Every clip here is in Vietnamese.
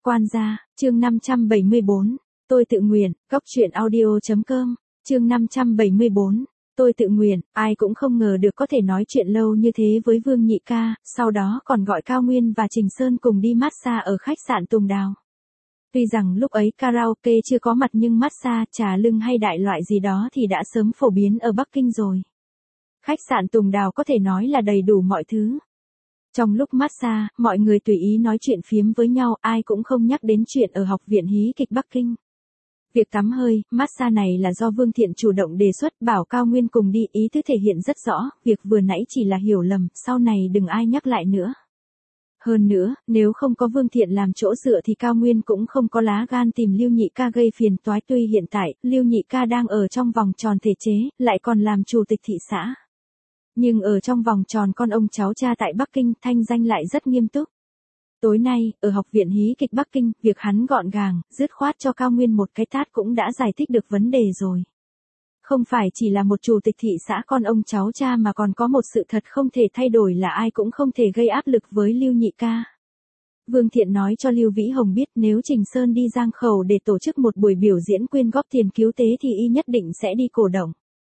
Quan gia, chương 574, tôi tự nguyện, góc truyện audio.com, chương 574, tôi tự nguyện, ai cũng không ngờ được có thể nói chuyện lâu như thế với Vương Nhị ca, sau đó còn gọi Cao Nguyên và Trình Sơn cùng đi massage ở khách sạn Tùng Đào. Tuy rằng lúc ấy karaoke chưa có mặt nhưng massage, trà lưng hay đại loại gì đó thì đã sớm phổ biến ở Bắc Kinh rồi. Khách sạn Tùng Đào có thể nói là đầy đủ mọi thứ. Trong lúc massage, mọi người tùy ý nói chuyện phiếm với nhau, ai cũng không nhắc đến chuyện ở Học viện Hí kịch Bắc Kinh. Việc tắm hơi, massage này là do Vương Thiện chủ động đề xuất, bảo Cao Nguyên cùng đi, ý tứ thể hiện rất rõ, việc vừa nãy chỉ là hiểu lầm, sau này đừng ai nhắc lại nữa. Hơn nữa, nếu không có Vương Thiện làm chỗ dựa thì Cao Nguyên cũng không có lá gan tìm Lưu Nhị ca gây phiền toái, tuy hiện tại, Lưu Nhị ca đang ở trong vòng tròn thể chế, lại còn làm chủ tịch thị xã. Nhưng ở trong vòng tròn con ông cháu cha tại Bắc Kinh, thanh danh lại rất nghiêm túc. Tối nay, ở Học viện Hí kịch Bắc Kinh, việc hắn gọn gàng, dứt khoát cho Cao Nguyên một cái tát cũng đã giải thích được vấn đề rồi. Không phải chỉ là một chủ tịch thị xã con ông cháu cha mà còn có một sự thật không thể thay đổi là ai cũng không thể gây áp lực với Lưu Nhị ca. Vương Thiện nói cho Lưu Vĩ Hồng biết nếu Trình Sơn đi Giang Khẩu để tổ chức một buổi biểu diễn quyên góp tiền cứu tế thì y nhất định sẽ đi cổ động.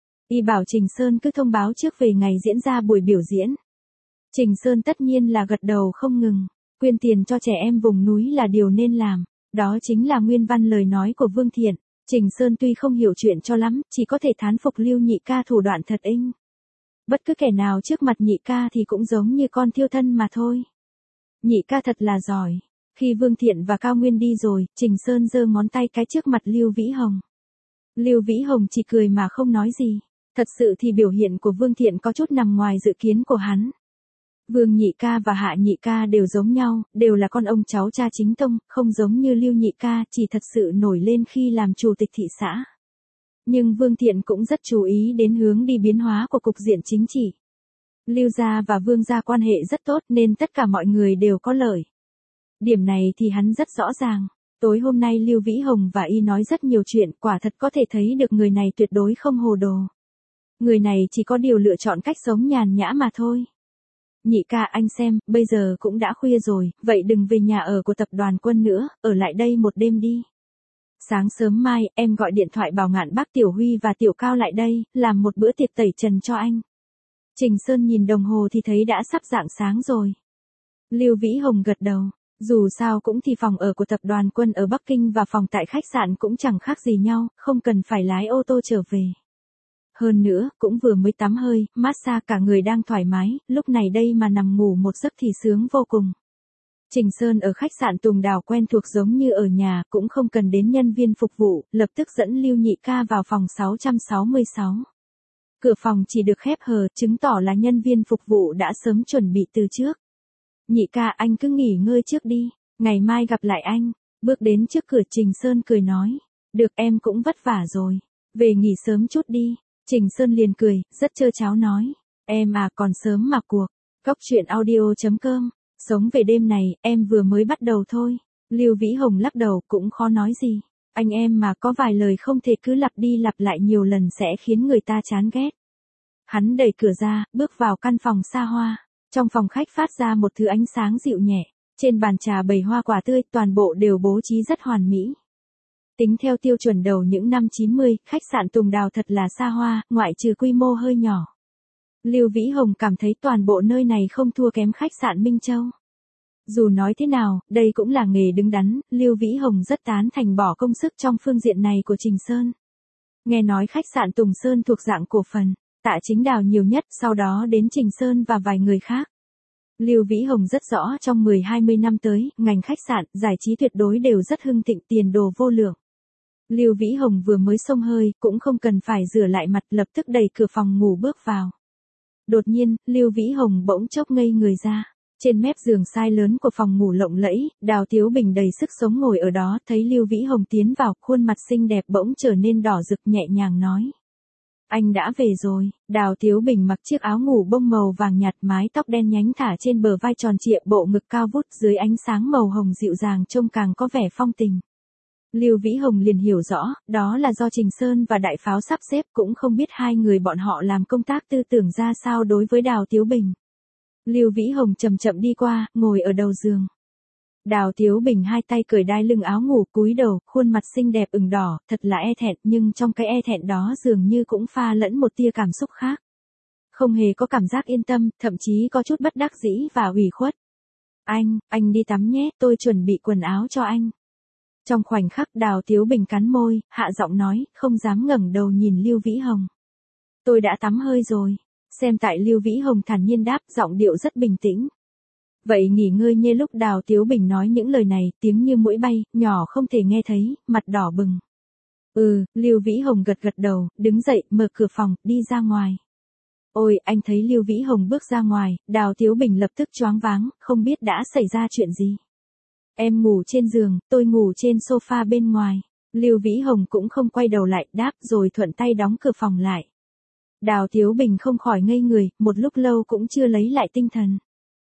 Y bảo Trình Sơn cứ thông báo trước về ngày diễn ra buổi biểu diễn. Trình Sơn tất nhiên là gật đầu không ngừng. Quyên tiền cho trẻ em vùng núi là điều nên làm. Đó chính là nguyên văn lời nói của Vương Thiện. Trình Sơn tuy không hiểu chuyện cho lắm, chỉ có thể thán phục Lưu Nhị ca thủ đoạn thật inh. Bất cứ kẻ nào trước mặt Nhị ca thì cũng giống như con thiêu thân mà thôi. Nhị ca thật là giỏi. Khi Vương Thiện và Cao Nguyên đi rồi, Trình Sơn giơ ngón tay cái trước mặt Lưu Vĩ Hồng. Lưu Vĩ Hồng chỉ cười mà không nói gì. Thật sự thì biểu hiện của Vương Thiện có chút nằm ngoài dự kiến của hắn. Vương Nhị ca và Hạ Nhị ca đều giống nhau, đều là con ông cháu cha chính tông, không giống như Lưu Nhị ca chỉ thật sự nổi lên khi làm chủ tịch thị xã. Nhưng Vương Thiện cũng rất chú ý đến hướng đi biến hóa của cục diện chính trị. Lưu gia và Vương gia quan hệ rất tốt nên tất cả mọi người đều có lợi. Điểm này thì hắn rất rõ ràng. Tối hôm nay Lưu Vĩ Hồng và y nói rất nhiều chuyện, quả thật có thể thấy được người này tuyệt đối không hồ đồ. Người này chỉ có điều lựa chọn cách sống nhàn nhã mà thôi. Nhị ca anh xem, bây giờ cũng đã khuya rồi, vậy đừng về nhà ở của tập đoàn Quân nữa, ở lại đây một đêm đi. Sáng sớm mai, em gọi điện thoại bảo Ngạn bác Tiểu Huy và Tiểu Cao lại đây, làm một bữa tiệc tẩy trần cho anh. Trình Sơn nhìn đồng hồ thì thấy đã sắp rạng sáng rồi. Lưu Vĩ Hồng gật đầu, dù sao cũng thì phòng ở của tập đoàn Quân ở Bắc Kinh và phòng tại khách sạn cũng chẳng khác gì nhau, không cần phải lái ô tô trở về. Hơn nữa, cũng vừa mới tắm hơi, massage cả người đang thoải mái, lúc này đây mà nằm ngủ một giấc thì sướng vô cùng. Trình Sơn ở khách sạn Tùng Đào quen thuộc giống như ở nhà, cũng không cần đến nhân viên phục vụ, lập tức dẫn Lưu Nhị ca vào phòng 666. Cửa phòng chỉ được khép hờ, chứng tỏ là nhân viên phục vụ đã sớm chuẩn bị từ trước. Nhị ca anh cứ nghỉ ngơi trước đi, ngày mai gặp lại anh. Bước đến trước cửa Trình Sơn cười nói, được em cũng vất vả rồi, về nghỉ sớm chút đi. Trình Sơn liền cười, rất trơ tráo nói, em à còn sớm mà cuộc. Góc truyện audio.com, sống về đêm này, em vừa mới bắt đầu thôi. Lưu Vĩ Hồng lắc đầu, cũng khó nói gì. Anh em mà có vài lời không thể cứ lặp đi lặp lại nhiều lần sẽ khiến người ta chán ghét. Hắn đẩy cửa ra, bước vào căn phòng xa hoa. Trong phòng khách phát ra một thứ ánh sáng dịu nhẹ. Trên bàn trà bày hoa quả tươi, toàn bộ đều bố trí rất hoàn mỹ. Tính theo tiêu chuẩn đầu những năm 90, khách sạn Tùng Đào thật là xa hoa, ngoại trừ quy mô hơi nhỏ. Lưu Vĩ Hồng cảm thấy toàn bộ nơi này không thua kém khách sạn Minh Châu. Dù nói thế nào, đây cũng là nghề đứng đắn, Lưu Vĩ Hồng rất tán thành bỏ công sức trong phương diện này của Trình Sơn. Nghe nói khách sạn Tùng Sơn thuộc dạng cổ phần, Tạ Chính Đào nhiều nhất, sau đó đến Trình Sơn và vài người khác. Lưu Vĩ Hồng rất rõ trong 10-20 năm tới, ngành khách sạn, giải trí tuyệt đối đều rất hưng thịnh, tiền đồ vô lượng. Lưu Vĩ Hồng vừa mới xông hơi, cũng không cần phải rửa lại mặt, lập tức đẩy cửa phòng ngủ bước vào. Đột nhiên, Lưu Vĩ Hồng bỗng chốc ngây người ra. Trên mép giường sai lớn của phòng ngủ lộng lẫy, Đào Tiếu Bình đầy sức sống ngồi ở đó, thấy Lưu Vĩ Hồng tiến vào, khuôn mặt xinh đẹp bỗng trở nên đỏ rực, nhẹ nhàng nói. Anh đã về rồi. Đào Tiếu Bình mặc chiếc áo ngủ bông màu vàng nhạt, mái tóc đen nhánh thả trên bờ vai tròn trịa, bộ ngực cao vút dưới ánh sáng màu hồng dịu dàng trông càng có vẻ phong tình. Lưu Vĩ Hồng liền hiểu rõ, đó là do Trình Sơn và Đại Pháo sắp xếp, cũng không biết hai người bọn họ làm công tác tư tưởng ra sao đối với Đào Tiếu Bình. Lưu Vĩ Hồng chậm chậm đi qua, ngồi ở đầu giường. Đào Tiếu Bình hai tay cởi đai lưng áo ngủ cúi đầu, khuôn mặt xinh đẹp ửng đỏ, thật là e thẹn, nhưng trong cái e thẹn đó dường như cũng pha lẫn một tia cảm xúc khác. Không hề có cảm giác yên tâm, thậm chí có chút bất đắc dĩ và ủy khuất. Anh đi tắm nhé, tôi chuẩn bị quần áo cho anh. Trong khoảnh khắc Đào Tiếu Bình cắn môi, hạ giọng nói, không dám ngẩng đầu nhìn Lưu Vĩ Hồng. Tôi đã tắm hơi rồi. Xem tại Lưu Vĩ Hồng thản nhiên đáp, giọng điệu rất bình tĩnh. Vậy nghỉ ngơi nhé. Lúc Đào Tiếu Bình nói những lời này, tiếng như muỗi bay, nhỏ không thể nghe thấy, mặt đỏ bừng. Lưu Vĩ Hồng gật gật đầu, đứng dậy, mở cửa phòng, đi ra ngoài. Ôi, anh thấy Lưu Vĩ Hồng bước ra ngoài, Đào Tiếu Bình lập tức choáng váng, không biết đã xảy ra chuyện gì. Em ngủ trên giường, tôi ngủ trên sofa bên ngoài. Lưu Vĩ Hồng cũng không quay đầu lại, đáp rồi thuận tay đóng cửa phòng lại. Đào Tiếu Bình không khỏi ngây người, một lúc lâu cũng chưa lấy lại tinh thần.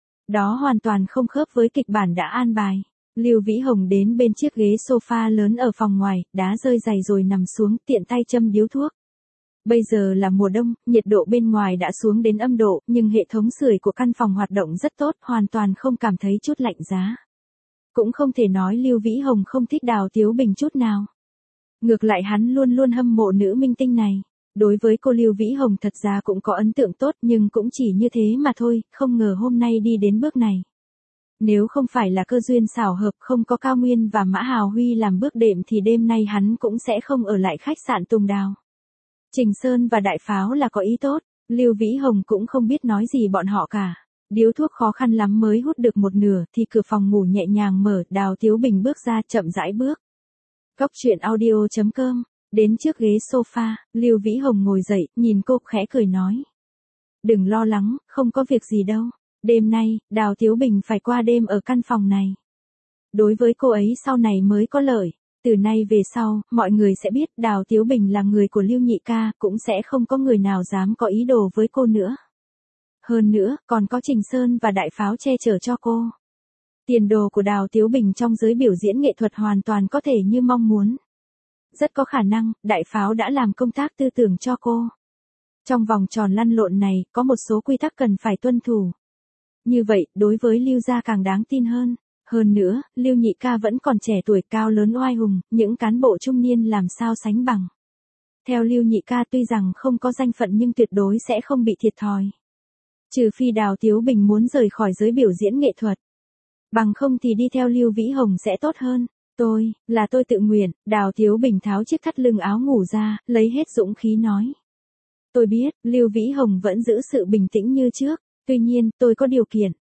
Đó hoàn toàn không khớp với kịch bản đã an bài. Lưu Vĩ Hồng đến bên chiếc ghế sofa lớn ở phòng ngoài, đá rơi giày rồi nằm xuống, tiện tay châm điếu thuốc. Bây giờ là mùa đông, nhiệt độ bên ngoài đã xuống đến âm độ, nhưng hệ thống sưởi của căn phòng hoạt động rất tốt, hoàn toàn không cảm thấy chút lạnh giá. Cũng không thể nói Lưu Vĩ Hồng không thích Đào Tiếu Bình chút nào. Ngược lại hắn luôn luôn hâm mộ nữ minh tinh này. Đối với cô Lưu Vĩ Hồng thật ra cũng có ấn tượng tốt nhưng cũng chỉ như thế mà thôi, không ngờ hôm nay đi đến bước này. Nếu không phải là cơ duyên xảo hợp không có Cao Nguyên và Mã Hào Huy làm bước đệm thì đêm nay hắn cũng sẽ không ở lại khách sạn Tùng Đào. Trình Sơn và Đại Pháo là có ý tốt, Lưu Vĩ Hồng cũng không biết nói gì bọn họ cả. Điếu thuốc khó khăn lắm mới hút được một nửa thì cửa phòng ngủ nhẹ nhàng mở, Đào Tiếu Bình bước ra chậm rãi bước. Cóc truyện audio.com. Đến trước ghế sofa, Lưu Vĩ Hồng ngồi dậy, nhìn cô khẽ cười nói. Đừng lo lắng, không có việc gì đâu. Đêm nay, Đào Tiếu Bình phải qua đêm ở căn phòng này. Đối với cô ấy sau này mới có lợi. Từ nay về sau, mọi người sẽ biết Đào Tiếu Bình là người của Lưu Nhị Ca, cũng sẽ không có người nào dám có ý đồ với cô nữa. Hơn nữa, còn có Trình Sơn và Đại Pháo che chở cho cô. Tiền đồ của Đào Tiếu Bình trong giới biểu diễn nghệ thuật hoàn toàn có thể như mong muốn. Rất có khả năng, Đại Pháo đã làm công tác tư tưởng cho cô. Trong vòng tròn lăn lộn này, có một số quy tắc cần phải tuân thủ. Như vậy, đối với Lưu gia càng đáng tin hơn. Hơn nữa, Lưu Nhị Ca vẫn còn trẻ tuổi cao lớn oai hùng, những cán bộ trung niên làm sao sánh bằng. Theo Lưu Nhị Ca tuy rằng không có danh phận nhưng tuyệt đối sẽ không bị thiệt thòi. Trừ phi Đào Tiếu Bình muốn rời khỏi giới biểu diễn nghệ thuật. Bằng không thì đi theo Lưu Vĩ Hồng sẽ tốt hơn. Tôi tự nguyện. Đào Tiếu Bình tháo chiếc thắt lưng áo ngủ ra, lấy hết dũng khí nói. Tôi biết, Lưu Vĩ Hồng vẫn giữ sự bình tĩnh như trước, tuy nhiên, tôi có điều kiện.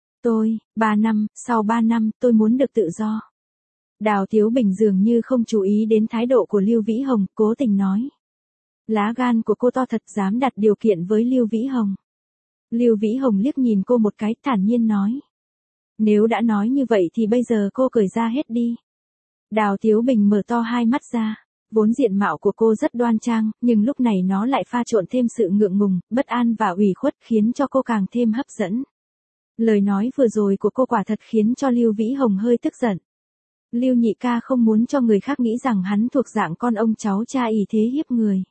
Sau 3 năm, tôi muốn được tự do. Đào Tiếu Bình dường như không chú ý đến thái độ của Lưu Vĩ Hồng, cố tình nói. Lá gan của cô to thật, dám đặt điều kiện với Lưu Vĩ Hồng. Lưu Vĩ Hồng liếc nhìn cô một cái, thản nhiên nói. Nếu đã nói như vậy thì bây giờ cô cởi ra hết đi. Đào Tiếu Bình mở to hai mắt ra. Vốn diện mạo của cô rất đoan trang, nhưng lúc này nó lại pha trộn thêm sự ngượng ngùng, bất an và ủy khuất khiến cho cô càng thêm hấp dẫn. Lời nói vừa rồi của cô quả thật khiến cho Lưu Vĩ Hồng hơi tức giận. Lưu Nhị Ca không muốn cho người khác nghĩ rằng hắn thuộc dạng con ông cháu cha ỷ thế hiếp người.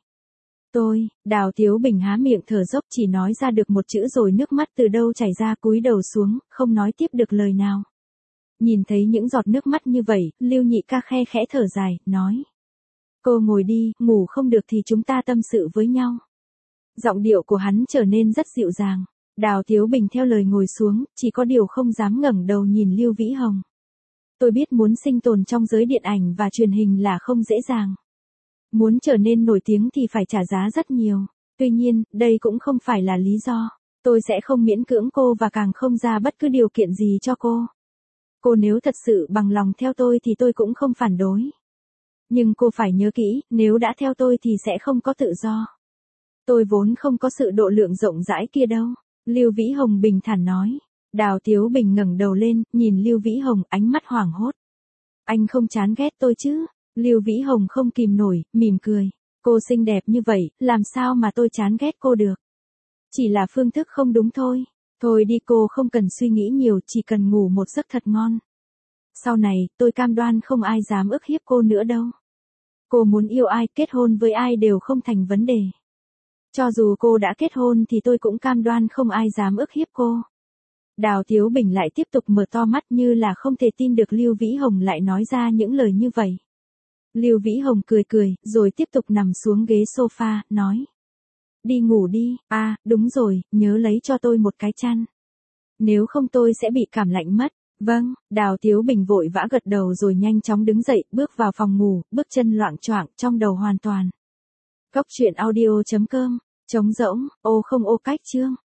Đào Tiếu Bình há miệng thở dốc chỉ nói ra được một chữ rồi nước mắt từ đâu chảy ra, cúi đầu xuống, không nói tiếp được lời nào. Nhìn thấy những giọt nước mắt như vậy, Lưu Nhị Ca khe khẽ thở dài, nói. Cô ngồi đi, ngủ không được thì chúng ta tâm sự với nhau. Giọng điệu của hắn trở nên rất dịu dàng. Đào Tiếu Bình theo lời ngồi xuống, chỉ có điều không dám ngẩng đầu nhìn Lưu Vĩ Hồng. Tôi biết muốn sinh tồn trong giới điện ảnh và truyền hình là không dễ dàng. Muốn trở nên nổi tiếng thì phải trả giá rất nhiều. Tuy nhiên, đây cũng không phải là lý do. Tôi sẽ không miễn cưỡng cô và càng không ra bất cứ điều kiện gì cho cô. Cô nếu thật sự bằng lòng theo tôi thì tôi cũng không phản đối. Nhưng cô phải nhớ kỹ, nếu đã theo tôi thì sẽ không có tự do. Tôi vốn không có sự độ lượng rộng rãi kia đâu. Lưu Vĩ Hồng bình thản nói. Đào Tiếu Bình ngẩng đầu lên, nhìn Lưu Vĩ Hồng, ánh mắt hoảng hốt. Anh không chán ghét tôi chứ? Lưu Vĩ Hồng không kìm nổi, mỉm cười. Cô xinh đẹp như vậy, làm sao mà tôi chán ghét cô được? Chỉ là phương thức không đúng thôi. Thôi đi, cô không cần suy nghĩ nhiều, chỉ cần ngủ một giấc thật ngon. Sau này, tôi cam đoan không ai dám ức hiếp cô nữa đâu. Cô muốn yêu ai, kết hôn với ai đều không thành vấn đề. Cho dù cô đã kết hôn thì tôi cũng cam đoan không ai dám ức hiếp cô. Đào Tiếu Bình lại tiếp tục mở to mắt như là không thể tin được Lưu Vĩ Hồng lại nói ra những lời như vậy. Lưu Vĩ Hồng cười cười, rồi tiếp tục nằm xuống ghế sofa, nói. Đi ngủ đi, đúng rồi, nhớ lấy cho tôi một cái chăn. Nếu không tôi sẽ bị cảm lạnh mất. Vâng, Đào Tiếu Bình vội vã gật đầu rồi nhanh chóng đứng dậy, bước vào phòng ngủ, bước chân loạng choạng, trong đầu hoàn toàn. Góc truyện audio.com, trống rỗng, ô không ô cách chương.